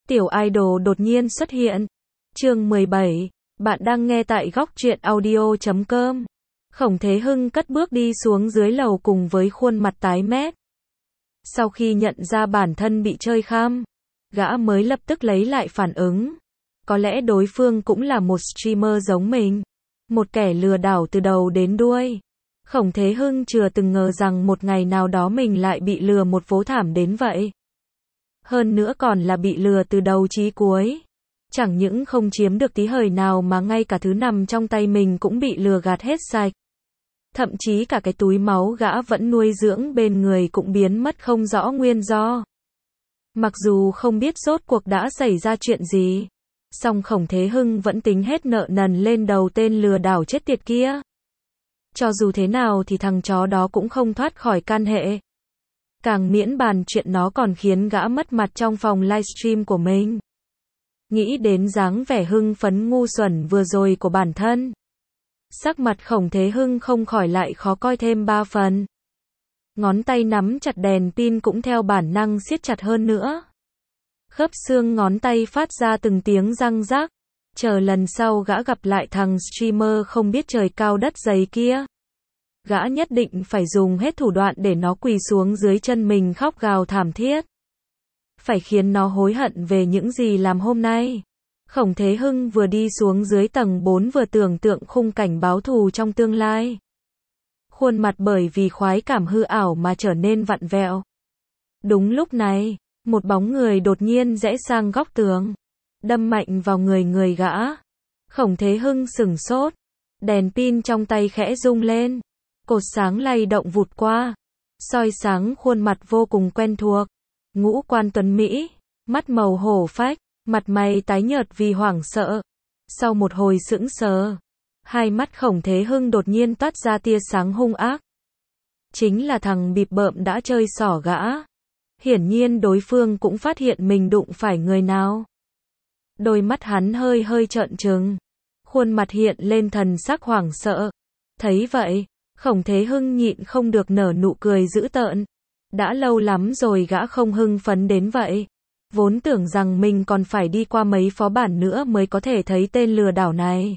Tiểu idol đột nhiên xuất hiện. Chương 17. Bạn đang nghe tại góc truyện audio.com. Khổng Thế Hưng cất bước đi xuống dưới lầu cùng với khuôn mặt tái mét. Sau khi nhận ra bản thân bị chơi khăm, gã mới lập tức lấy lại phản ứng. Có lẽ đối phương cũng là một streamer giống mình, một kẻ lừa đảo từ đầu đến đuôi. Khổng Thế Hưng chưa từng ngờ rằng một ngày nào đó mình lại bị lừa một vố thảm đến vậy. Hơn nữa còn là bị lừa từ đầu chí cuối. Chẳng những không chiếm được tí hời nào mà ngay cả thứ nằm trong tay mình cũng bị lừa gạt hết sạch. Thậm chí cả cái túi máu gã vẫn nuôi dưỡng bên người cũng biến mất không rõ nguyên do. Mặc dù không biết rốt cuộc đã xảy ra chuyện gì, song Khổng Thế Hưng vẫn tính hết nợ nần lên đầu tên lừa đảo chết tiệt kia. Cho dù thế nào thì thằng chó đó cũng không thoát khỏi can hệ. Càng miễn bàn chuyện nó còn khiến gã mất mặt trong phòng livestream của mình. Nghĩ đến dáng vẻ hưng phấn ngu xuẩn vừa rồi của bản thân, sắc mặt Khổng Thế Hưng không khỏi lại khó coi thêm 3 phần. Ngón tay nắm chặt đèn pin cũng theo bản năng siết chặt hơn nữa. Khớp xương ngón tay phát ra từng tiếng răng rác. Chờ lần sau gã gặp lại thằng streamer không biết trời cao đất dày kia, gã nhất định phải dùng hết thủ đoạn để nó quỳ xuống dưới chân mình khóc gào thảm thiết. Phải khiến nó hối hận về những gì làm hôm nay. Khổng Thế Hưng vừa đi xuống dưới tầng 4 vừa tưởng tượng khung cảnh báo thù trong tương lai. Khuôn mặt bởi vì khoái cảm hư ảo mà trở nên vặn vẹo. Đúng lúc này, một bóng người đột nhiên rẽ sang góc tường, đâm mạnh vào người gã. Khổng Thế Hưng sửng sốt, đèn pin trong tay khẽ rung lên, cột sáng lay động vụt qua, soi sáng khuôn mặt vô cùng quen thuộc. Ngũ quan tuấn mỹ, mắt màu hổ phách, mặt mày tái nhợt vì hoảng sợ. Sau một hồi sững sờ, hai mắt Khổng Thế Hưng đột nhiên toát ra tia sáng hung ác. Chính là thằng bịp bợm đã chơi xỏ gã. Hiển nhiên đối phương cũng phát hiện mình đụng phải người nào. Đôi mắt hắn hơi trợn trừng, khuôn mặt hiện lên thần sắc hoảng sợ. Thấy vậy, Khổng Thế Hưng nhịn không được nở nụ cười dữ tợn. Đã lâu lắm rồi gã không hưng phấn đến vậy. Vốn tưởng rằng mình còn phải đi qua mấy phó bản nữa mới có thể thấy tên lừa đảo này.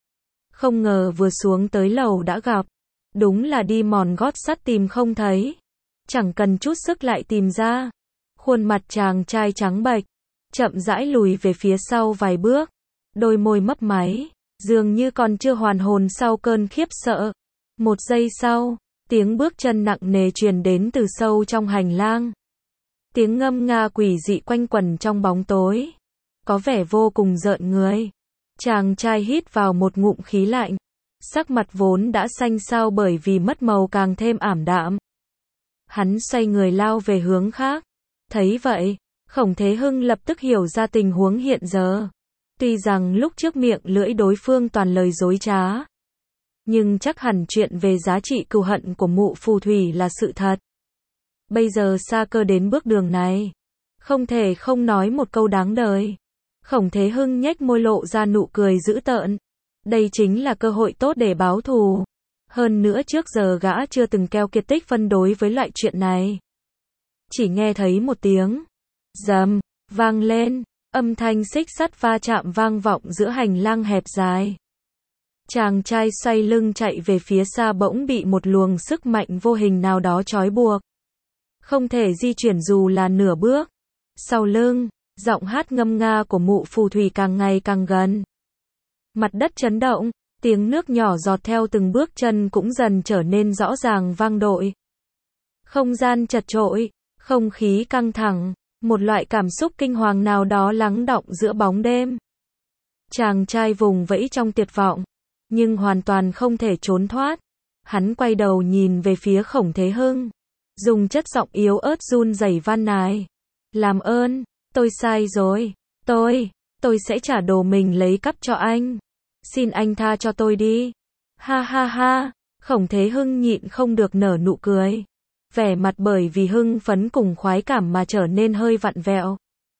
Không ngờ vừa xuống tới lầu đã gặp. Đúng là đi mòn gót sắt tìm không thấy. Chẳng cần chút sức lại tìm ra. Khuôn mặt chàng trai trắng bệch, chậm rãi lùi về phía sau vài bước. Đôi môi mấp máy, dường như còn chưa hoàn hồn sau cơn khiếp sợ. Một giây sau, tiếng bước chân nặng nề truyền đến từ sâu trong hành lang. Tiếng ngâm nga quỷ dị quanh quẩn trong bóng tối, có vẻ vô cùng rợn người. Chàng trai hít vào một ngụm khí lạnh, sắc mặt vốn đã xanh xao bởi vì mất màu càng thêm ảm đạm. Hắn xoay người lao về hướng khác. Thấy vậy, Khổng Thế Hưng lập tức hiểu ra tình huống hiện giờ. Tuy rằng lúc trước miệng lưỡi đối phương toàn lời dối trá, nhưng chắc hẳn chuyện về giá trị cừu hận của mụ phù thủy là sự thật. Bây giờ xa cơ đến bước đường này, không thể không nói một câu đáng đời. Khổng Thế Hưng nhếch môi lộ ra nụ cười dữ tợn. Đây chính là cơ hội tốt để báo thù. Hơn nữa trước giờ gã chưa từng keo kiệt tích phân đối với loại chuyện này. Chỉ nghe thấy một tiếng rầm vang lên, âm thanh xích sắt va chạm vang vọng giữa hành lang hẹp dài. Chàng trai xoay lưng chạy về phía xa bỗng bị một luồng sức mạnh vô hình nào đó trói buộc. Không thể di chuyển dù là nửa bước. Sau lưng, giọng hát ngâm nga của mụ phù thủy càng ngày càng gần. Mặt đất chấn động, tiếng nước nhỏ giọt theo từng bước chân cũng dần trở nên rõ ràng vang dội. Không gian chật chội, không khí căng thẳng, một loại cảm xúc kinh hoàng nào đó lắng đọng giữa bóng đêm. Chàng trai vùng vẫy trong tuyệt vọng, nhưng hoàn toàn không thể trốn thoát. Hắn quay đầu nhìn về phía Khổng Thế Hưng, dùng chất giọng yếu ớt run rẩy van nài. Làm ơn, tôi sai rồi, tôi sẽ trả đồ mình lấy cắp cho anh. Xin anh tha cho tôi đi. Ha ha ha, Khổng Thế Hưng nhịn không được nở nụ cười. Vẻ mặt bởi vì hưng phấn cùng khoái cảm mà trở nên hơi vặn vẹo.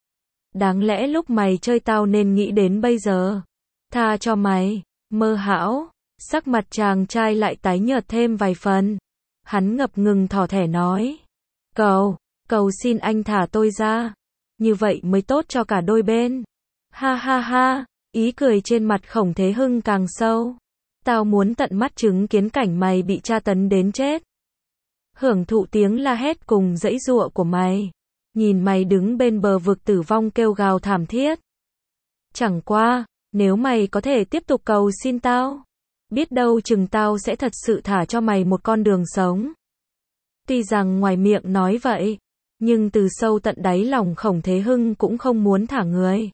Đáng lẽ lúc mày chơi tao nên nghĩ đến bây giờ. Tha cho mày, mơ hão. Sắc mặt chàng trai lại tái nhợt thêm vài phần. Hắn ngập ngừng thỏ thẻ nói. Cầu xin anh thả tôi ra. như vậy mới tốt cho cả đôi bên. Ha ha ha, ý cười trên mặt Khổng Thế Hưng càng sâu. Tao muốn tận mắt chứng kiến cảnh mày bị tra tấn đến chết. Hưởng thụ tiếng la hét cùng giãy giụa của mày. Nhìn mày đứng bên bờ vực tử vong kêu gào thảm thiết. Chẳng qua, nếu mày có thể tiếp tục cầu xin tao, biết đâu chừng tao sẽ thật sự thả cho mày một con đường sống. Tuy rằng ngoài miệng nói vậy, nhưng từ sâu tận đáy lòng Khổng Thế Hưng cũng không muốn thả người.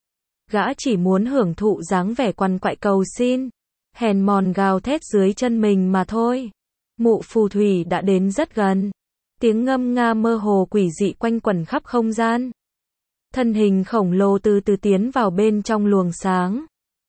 Gã chỉ muốn hưởng thụ dáng vẻ quằn quại cầu xin, hèn mòn gào thét dưới chân mình mà thôi. Mụ phù thủy đã đến rất gần. Tiếng ngâm nga mơ hồ quỷ dị quanh quẩn khắp không gian. Thân hình khổng lồ từ từ tiến vào bên trong luồng sáng.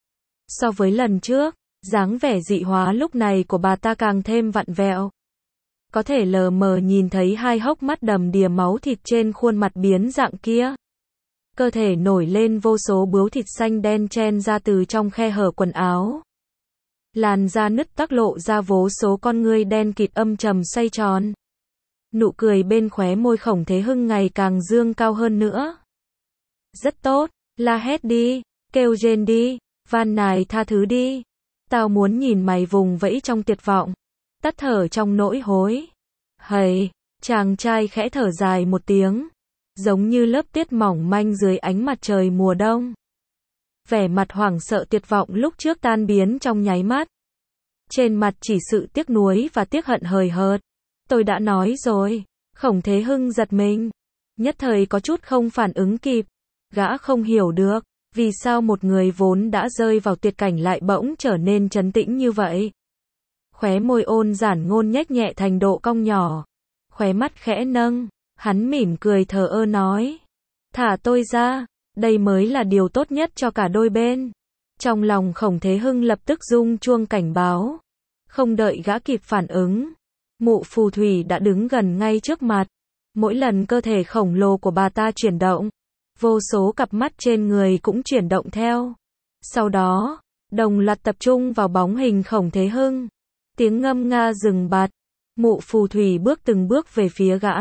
So với lần trước, dáng vẻ dị hóa lúc này của bà ta càng thêm vặn vẹo. Có thể lờ mờ nhìn thấy hai hốc mắt đầm đìa máu thịt trên khuôn mặt biến dạng kia. Cơ thể nổi lên vô số bướu thịt xanh đen chen ra từ trong khe hở quần áo. Làn da nứt toác lộ ra vô số con ngươi đen kịt âm trầm xoay tròn. Nụ cười bên khóe môi Khổng Thế Hưng ngày càng dương cao hơn nữa. Rất tốt, la hét đi, kêu rên đi, van nài tha thứ đi. Tao muốn nhìn mày vùng vẫy trong tuyệt vọng, tắt thở trong nỗi hối. Hầy, chàng trai khẽ thở dài một tiếng, giống như lớp tuyết mỏng manh dưới ánh mặt trời mùa đông. Vẻ mặt hoảng sợ tuyệt vọng lúc trước tan biến trong nháy mắt. Trên mặt chỉ sự tiếc nuối và tiếc hận hời hợt. Tôi đã nói rồi. Khổng Thế Hưng giật mình. Nhất thời có chút không phản ứng kịp. Gã không hiểu được, vì sao một người vốn đã rơi vào tuyệt cảnh lại bỗng trở nên trấn tĩnh như vậy. Khóe môi ôn giản ngôn nhếch nhẹ thành độ cong nhỏ. Khóe mắt khẽ nâng, hắn mỉm cười thờ ơ nói. Thả tôi ra, đây mới là điều tốt nhất cho cả đôi bên. Trong lòng Khổng Thế Hưng lập tức rung chuông cảnh báo. Không đợi gã kịp phản ứng, mụ phù thủy đã đứng gần ngay trước mặt. Mỗi lần cơ thể khổng lồ của bà ta chuyển động, vô số cặp mắt trên người cũng chuyển động theo. Sau đó, đồng loạt tập trung vào bóng hình Khổng Thế Hưng. Tiếng ngâm nga dừng bặt. Mụ phù thủy bước từng bước về phía gã.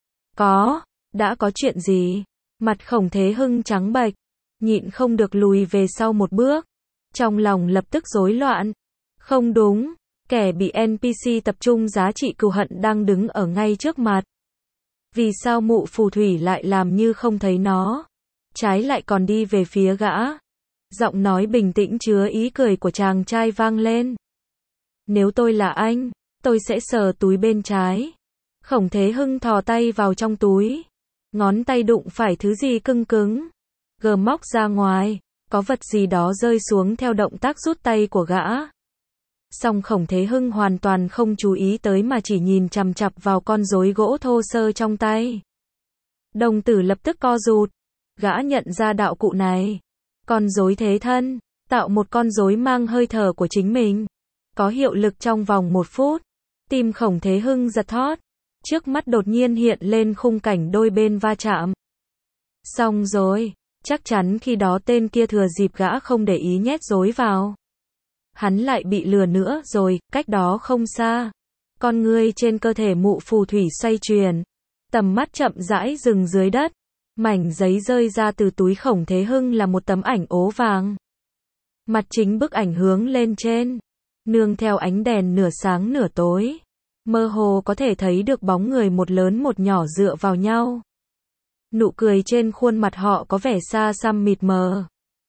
Đã có chuyện gì? Mặt Khổng Thế Hưng trắng bệch, nhịn không được lùi về sau một bước. Trong lòng lập tức rối loạn. Không đúng, kẻ bị NPC tập trung giá trị cừu hận đang đứng ở ngay trước mặt. Vì sao mụ phù thủy lại làm như không thấy nó? Trái lại còn đi về phía gã. Giọng nói bình tĩnh chứa ý cười của chàng trai vang lên. Nếu tôi là anh, tôi sẽ sờ túi bên trái. Khổng Thế Hưng thò tay vào trong túi. Ngón tay đụng phải thứ gì cứng cứng. Gờ móc ra ngoài, có vật gì đó rơi xuống theo động tác rút tay của gã. Song Khổng Thế Hưng hoàn toàn không chú ý tới mà chỉ nhìn chằm chằm vào con rối gỗ thô sơ trong tay. Đồng tử lập tức co rụt. Gã nhận ra đạo cụ này. Con rối thế thân, tạo một con rối mang hơi thở của chính mình. Có hiệu lực trong vòng 1 phút. Tim Khổng Thế Hưng giật thót. Trước mắt đột nhiên hiện lên khung cảnh đôi bên va chạm. Xong rồi, chắc chắn khi đó tên kia thừa dịp gã không để ý nhét rối vào. Hắn lại bị lừa nữa rồi, cách đó không xa. Con ngươi trên cơ thể mụ phù thủy xoay chuyển. Tầm mắt chậm rãi dừng dưới đất. Mảnh giấy rơi ra từ túi Khổng Thế Hưng là một tấm ảnh ố vàng. Mặt chính bức ảnh hướng lên trên. Nương theo ánh đèn nửa sáng nửa tối. Mơ hồ có thể thấy được bóng người một lớn một nhỏ dựa vào nhau. Nụ cười trên khuôn mặt họ có vẻ xa xăm mịt mờ.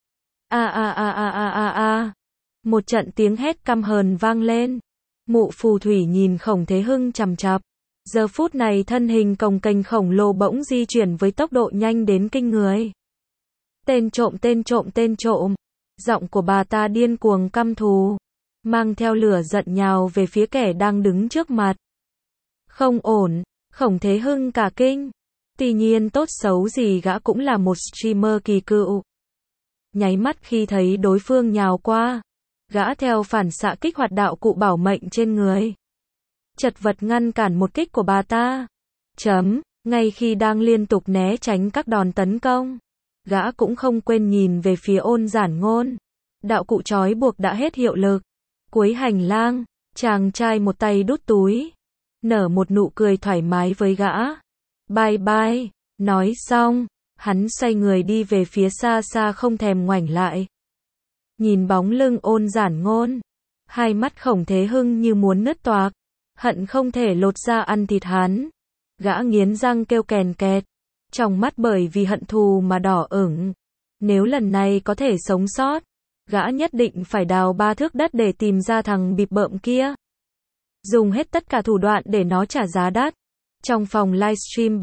Một trận tiếng hét căm hờn vang lên. Mụ phù thủy nhìn Khổng Thế Hưng chằm chằm. Giờ phút này thân hình cồng kềnh khổng lồ bỗng di chuyển với tốc độ nhanh đến kinh người. Tên trộm, tên trộm, tên trộm. Giọng của bà ta điên cuồng căm thù, mang theo lửa giận nhào về phía kẻ đang đứng trước mặt. Không ổn, Khổng Thế Hưng cả kinh. Tuy nhiên tốt xấu gì gã cũng là một streamer kỳ cựu. Nháy mắt khi thấy đối phương nhào qua, gã theo phản xạ kích hoạt đạo cụ bảo mệnh trên người. Chật vật ngăn cản một kích của bà ta. Ngay khi đang liên tục né tránh các đòn tấn công, gã cũng không quên nhìn về phía ôn giản ngôn. Đạo cụ trói buộc đã hết hiệu lực. Cuối hành lang, chàng trai một tay đút túi, nở một nụ cười thoải mái với gã. Bye bye, nói xong, Hắn xoay người đi về phía xa xa không thèm ngoảnh lại. Nhìn bóng lưng Ôn Giản Ngôn, hai mắt Khổng Thế Hưng như muốn nứt toạc, hận không thể lột ra ăn thịt hắn. Gã nghiến răng kêu kèn kẹt, trong mắt bởi vì hận thù mà đỏ ửng. Nếu lần này có thể sống sót, gã nhất định phải đào 3 thước đất để tìm ra thằng bịp bợm kia. Dùng hết tất cả thủ đoạn để nó trả giá đắt. Trong phòng livestream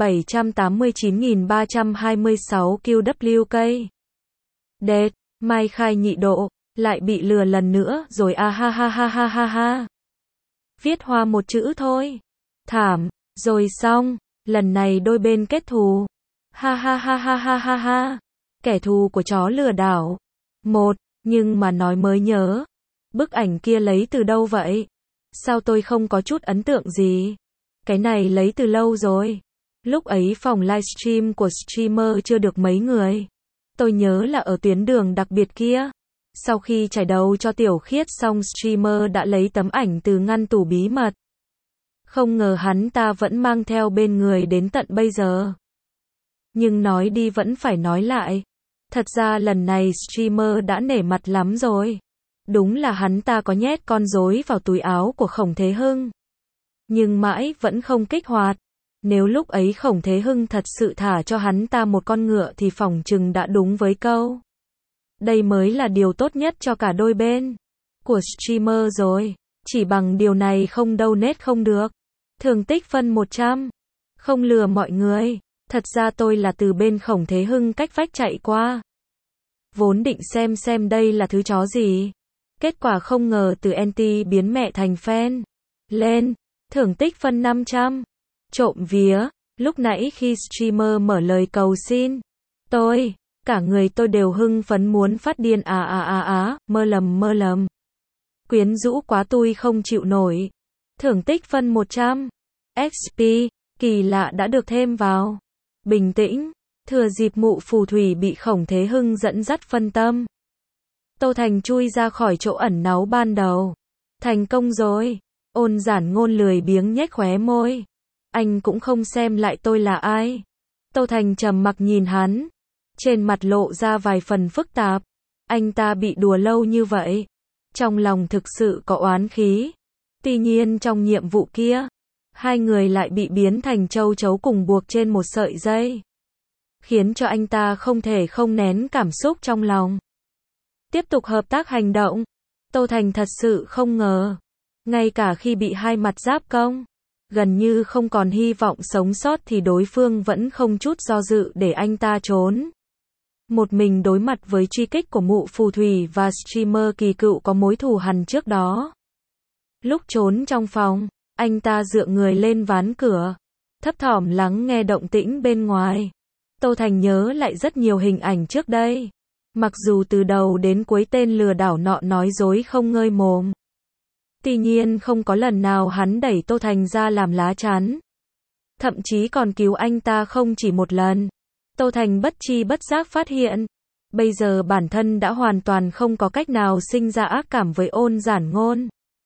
789.326 QWK. Đệt, Mai Khai nhị độ, lại bị lừa lần nữa rồi ha ha ha ha ha ha. Viết hoa một chữ thôi. Thảm, rồi xong, lần này đôi bên kết thù. Ha ha ha ha ha ha ha. Kẻ thù của chó lừa đảo. Nhưng mà nói mới nhớ. Bức ảnh kia lấy từ đâu vậy? Sao tôi không có chút ấn tượng gì? Cái này lấy từ lâu rồi. Lúc ấy phòng livestream của streamer chưa được mấy người. Tôi nhớ là ở tuyến đường đặc biệt kia. Sau khi trải đầu cho Tiểu Khiết xong streamer đã lấy tấm ảnh từ ngăn tủ bí mật. Không ngờ hắn ta vẫn mang theo bên người đến tận bây giờ. Nhưng nói đi vẫn phải nói lại. Thật ra lần này streamer đã nể mặt lắm rồi. Đúng là hắn ta có nhét con rối vào túi áo của Khổng Thế Hưng. Nhưng mãi vẫn không kích hoạt. Nếu lúc ấy Khổng Thế Hưng thật sự thả cho hắn ta một con ngựa thì phỏng chừng đã đúng với câu. Đây mới là điều tốt nhất cho cả đôi bên. Của streamer rồi. Chỉ bằng điều này không donate không được. Thường tích phân 100. Không lừa mọi người. Thật ra tôi là từ bên Khổng Thế Hưng cách vách chạy qua. Vốn định xem đây là thứ chó gì. Kết quả không ngờ từ anti biến mẹ thành fan. Lên. Thưởng tích phân 500. Trộm vía. Lúc nãy khi streamer mở lời cầu xin. Cả người tôi đều hưng phấn muốn phát điên mơ lầm. Quyến rũ quá tôi không chịu nổi. Thưởng tích phân 100. XP. Kỳ lạ đã được thêm vào. Bình tĩnh. Thừa dịp mụ phù thủy bị Khổng Thế Hưng dẫn dắt phân tâm. Tô Thành chui ra khỏi chỗ ẩn náu ban đầu. Thành công rồi. Ôn Giản Ngôn lười biếng nhếch khóe môi. Anh cũng không xem lại tôi là ai. Tô Thành trầm mặc nhìn hắn. Trên mặt lộ ra vài phần phức tạp. Anh ta bị đùa lâu như vậy. Trong lòng thực sự có oán khí. Tuy nhiên trong nhiệm vụ kia, hai người lại bị biến thành châu chấu cùng buộc trên một sợi dây. Khiến cho anh ta không thể không nén cảm xúc trong lòng. Tiếp tục hợp tác hành động. Tô Thành thật sự không ngờ. Ngay cả khi bị hai mặt giáp công, gần như không còn hy vọng sống sót thì đối phương vẫn không chút do dự để anh ta trốn. Một mình đối mặt với truy kích của mụ phù thủy và streamer kỳ cựu có mối thù hằn trước đó. Lúc trốn trong phòng, anh ta dựa người lên ván cửa, thấp thỏm lắng nghe động tĩnh bên ngoài. Tô Thành nhớ lại rất nhiều hình ảnh trước đây. Mặc dù từ đầu đến cuối tên lừa đảo nọ nói dối không ngơi mồm. Tuy nhiên không có lần nào hắn đẩy Tô Thành ra làm lá chắn. Thậm chí còn cứu anh ta không chỉ một lần. Tô Thành bất tri bất giác phát hiện. Bây giờ bản thân đã hoàn toàn không có cách nào sinh ra ác cảm với Ôn Giản Ngôn.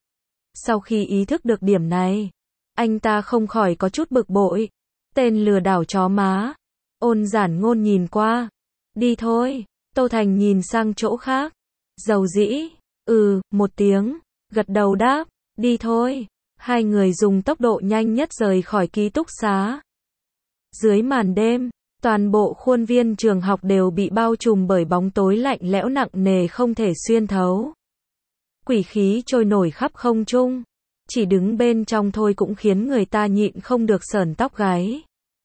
Sau khi ý thức được điểm này, anh ta không khỏi có chút bực bội. Tên lừa đảo chó má. Ôn Giản Ngôn nhìn qua. Đi thôi. Tô Thành nhìn sang chỗ khác. Dầu dĩ. Một tiếng. Gật đầu đáp. Đi thôi. Hai người dùng tốc độ nhanh nhất rời khỏi ký túc xá. Dưới màn đêm, toàn bộ khuôn viên trường học đều bị bao trùm bởi bóng tối lạnh lẽo nặng nề không thể xuyên thấu. Quỷ khí trôi nổi khắp không trung. Chỉ đứng bên trong thôi cũng khiến người ta nhịn không được sởn tóc gáy.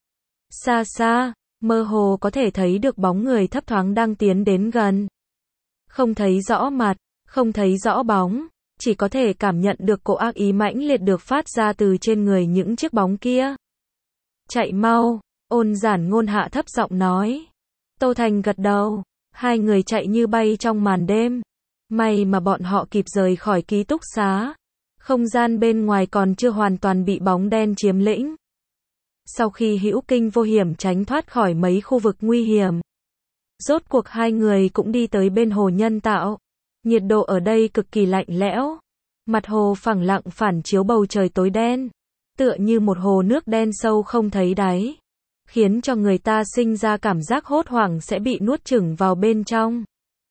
Xa xa, mơ hồ có thể thấy được bóng người thấp thoáng đang tiến đến gần. Không thấy rõ mặt, không thấy rõ bóng, chỉ có thể cảm nhận được cỗ ác ý mãnh liệt được phát ra từ trên người những chiếc bóng kia. Chạy mau, Ôn Giản Ngôn hạ thấp giọng nói. Tô Thành gật đầu, hai người chạy như bay trong màn đêm. May mà bọn họ kịp rời khỏi ký túc xá. Không gian bên ngoài còn chưa hoàn toàn bị bóng đen chiếm lĩnh. Sau khi hữu kinh vô hiểm tránh thoát khỏi mấy khu vực nguy hiểm, rốt cuộc hai người cũng đi tới bên hồ nhân tạo. Nhiệt độ ở đây cực kỳ lạnh lẽo. Mặt hồ phẳng lặng phản chiếu bầu trời tối đen, tựa như một hồ nước đen sâu không thấy đáy. khiến cho người ta sinh ra cảm giác hốt hoảng sẽ bị nuốt chửng vào bên trong.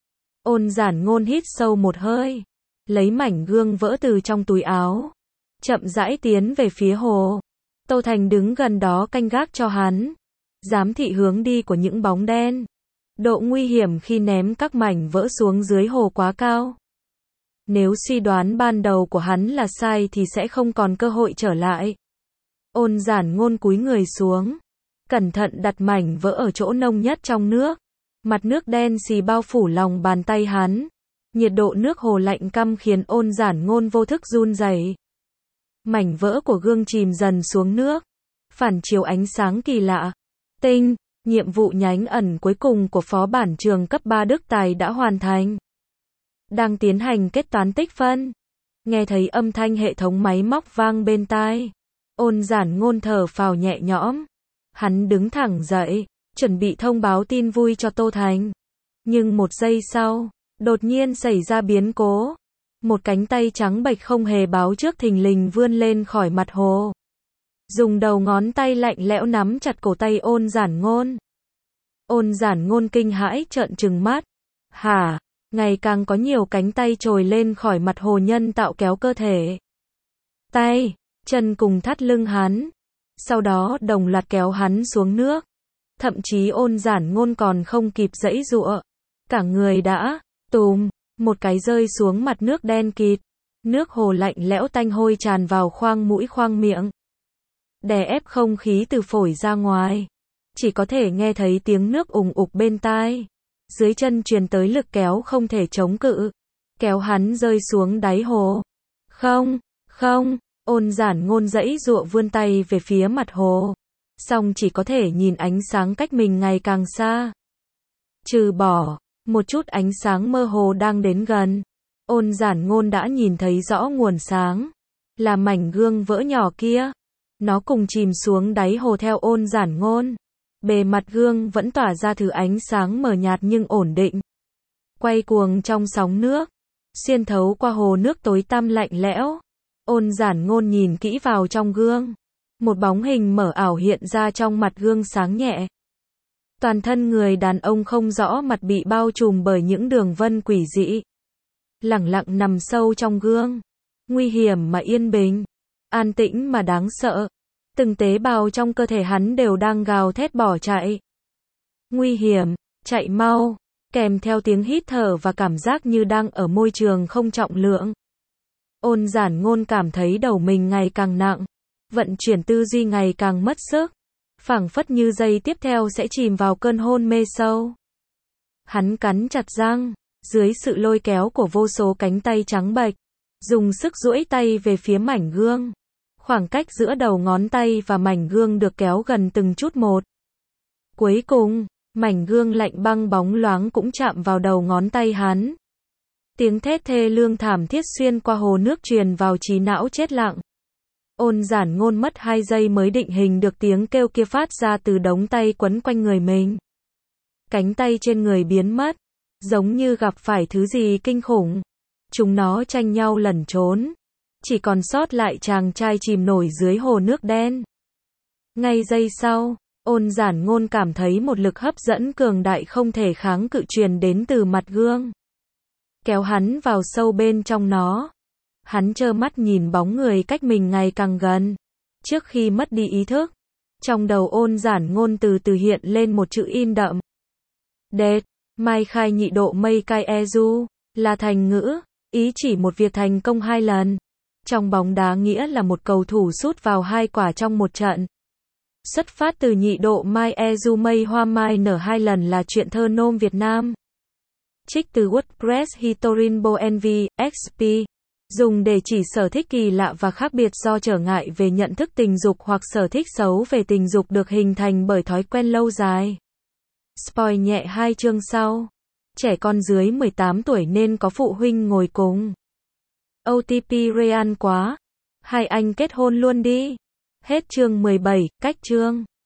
Ôn Giản Ngôn hít sâu một hơi, lấy mảnh gương vỡ từ trong túi áo, chậm rãi tiến về phía hồ. Tô Thành đứng gần đó canh gác cho hắn, giám thị hướng đi của những bóng đen. Độ nguy hiểm khi ném các mảnh vỡ xuống dưới hồ quá cao. Nếu suy đoán ban đầu của hắn là sai thì sẽ không còn cơ hội trở lại. Ôn Giản Ngôn cúi người xuống, cẩn thận đặt mảnh vỡ ở chỗ nông nhất trong nước. Mặt nước đen xì bao phủ lòng bàn tay hắn. Nhiệt độ nước hồ lạnh căm khiến Ôn Giản Ngôn vô thức run rẩy. Mảnh vỡ của gương chìm dần xuống nước, phản chiếu ánh sáng kỳ lạ. Tinh, nhiệm vụ nhánh ẩn cuối cùng của phó bản trường cấp 3 Đức Tài đã hoàn thành. Đang tiến hành kết toán tích phân. Nghe thấy âm thanh hệ thống máy móc vang bên tai. Ôn Giản Ngôn thở phào nhẹ nhõm. Hắn đứng thẳng dậy, chuẩn bị thông báo tin vui cho Tô Thành. Nhưng một giây sau, đột nhiên xảy ra biến cố. Một cánh tay trắng bệch không hề báo trước thình lình vươn lên khỏi mặt hồ. Dùng đầu ngón tay lạnh lẽo nắm chặt cổ tay Ôn Giản Ngôn. Ôn Giản Ngôn kinh hãi trợn trừng mắt. Hả? Ngày càng có nhiều cánh tay trồi lên khỏi mặt hồ nhân tạo kéo cơ thể. Tay, chân cùng thắt lưng hắn. Sau đó đồng loạt kéo hắn xuống nước. Thậm chí Ôn Giản Ngôn còn không kịp giãy giụa. Cả người đã, tùm, một cái rơi xuống mặt nước đen kịt. Nước hồ lạnh lẽo tanh hôi tràn vào khoang mũi khoang miệng. Đè ép không khí từ phổi ra ngoài. Chỉ có thể nghe thấy tiếng nước ùng ục bên tai. Dưới chân truyền tới lực kéo không thể chống cự. Kéo hắn rơi xuống đáy hồ. Không, không, Ôn Giản Ngôn giãy giụa vươn tay về phía mặt hồ. Song chỉ có thể nhìn ánh sáng cách mình ngày càng xa. Trừ bỏ, một chút ánh sáng mơ hồ đang đến gần. Ôn Giản Ngôn đã nhìn thấy rõ nguồn sáng. Là mảnh gương vỡ nhỏ kia. Nó cùng chìm xuống đáy hồ theo Ôn Giản Ngôn. Bề mặt gương vẫn tỏa ra thứ ánh sáng mờ nhạt nhưng ổn định. Quay cuồng trong sóng nước. Xuyên thấu qua hồ nước tối tăm lạnh lẽo. Ôn Giản Ngôn nhìn kỹ vào trong gương. Một bóng hình mờ ảo hiện ra trong mặt gương sáng nhẹ. Toàn thân người đàn ông không rõ mặt bị bao trùm bởi những đường vân quỷ dị. Lẳng lặng nằm sâu trong gương. Nguy hiểm mà yên bình. An tĩnh mà đáng sợ. Từng tế bào trong cơ thể hắn đều đang gào thét bỏ chạy. Nguy hiểm, chạy mau, kèm theo tiếng hít thở và cảm giác như đang ở môi trường không trọng lượng. Ôn Giản Ngôn cảm thấy đầu mình ngày càng nặng, vận chuyển tư duy ngày càng mất sức, phảng phất như giây tiếp theo sẽ chìm vào cơn hôn mê sâu. Hắn cắn chặt răng, dưới sự lôi kéo của vô số cánh tay trắng bệch, dùng sức duỗi tay về phía mảnh gương. Khoảng cách giữa đầu ngón tay và mảnh gương được kéo gần từng chút một. Cuối cùng, mảnh gương lạnh băng bóng loáng cũng chạm vào đầu ngón tay hắn. Tiếng thét thê lương thảm thiết xuyên qua hồ nước truyền vào trí não chết lặng. Ôn Giản Ngôn mất 2 giây mới định hình được tiếng kêu kia phát ra từ đống tay quấn quanh người mình. Cánh tay trên người biến mất, giống như gặp phải thứ gì kinh khủng. Chúng nó tranh nhau lẩn trốn. Chỉ còn sót lại chàng trai chìm nổi dưới hồ nước đen. Ngay giây sau, Ôn Giản Ngôn cảm thấy một lực hấp dẫn cường đại không thể kháng cự truyền đến từ mặt gương. Kéo hắn vào sâu bên trong nó. Hắn trơ mắt nhìn bóng người cách mình ngày càng gần. Trước khi mất đi ý thức, trong đầu Ôn Giản Ngôn từ từ hiện lên một chữ in đậm. Đệt, Mai Khai Nhị Độ Mây Cai E Du, là thành ngữ, ý chỉ một việc thành công 2 lần. Trong bóng đá nghĩa là một cầu thủ sút vào 2 quả trong một trận. Xuất phát từ nhị độ Mai E Du mây hoa mai nở 2 lần là chuyện thơ nôm Việt Nam. Trích từ WordPress Hitorinbo NV, XP. Dùng để chỉ sở thích kỳ lạ và khác biệt do trở ngại về nhận thức tình dục hoặc sở thích xấu về tình dục được hình thành bởi thói quen lâu dài. Spoil nhẹ 2 chương sau. Trẻ con dưới 18 tuổi nên có phụ huynh ngồi cùng. OTP Real quá. Hai anh kết hôn luôn đi. Hết chương 17, cách chương.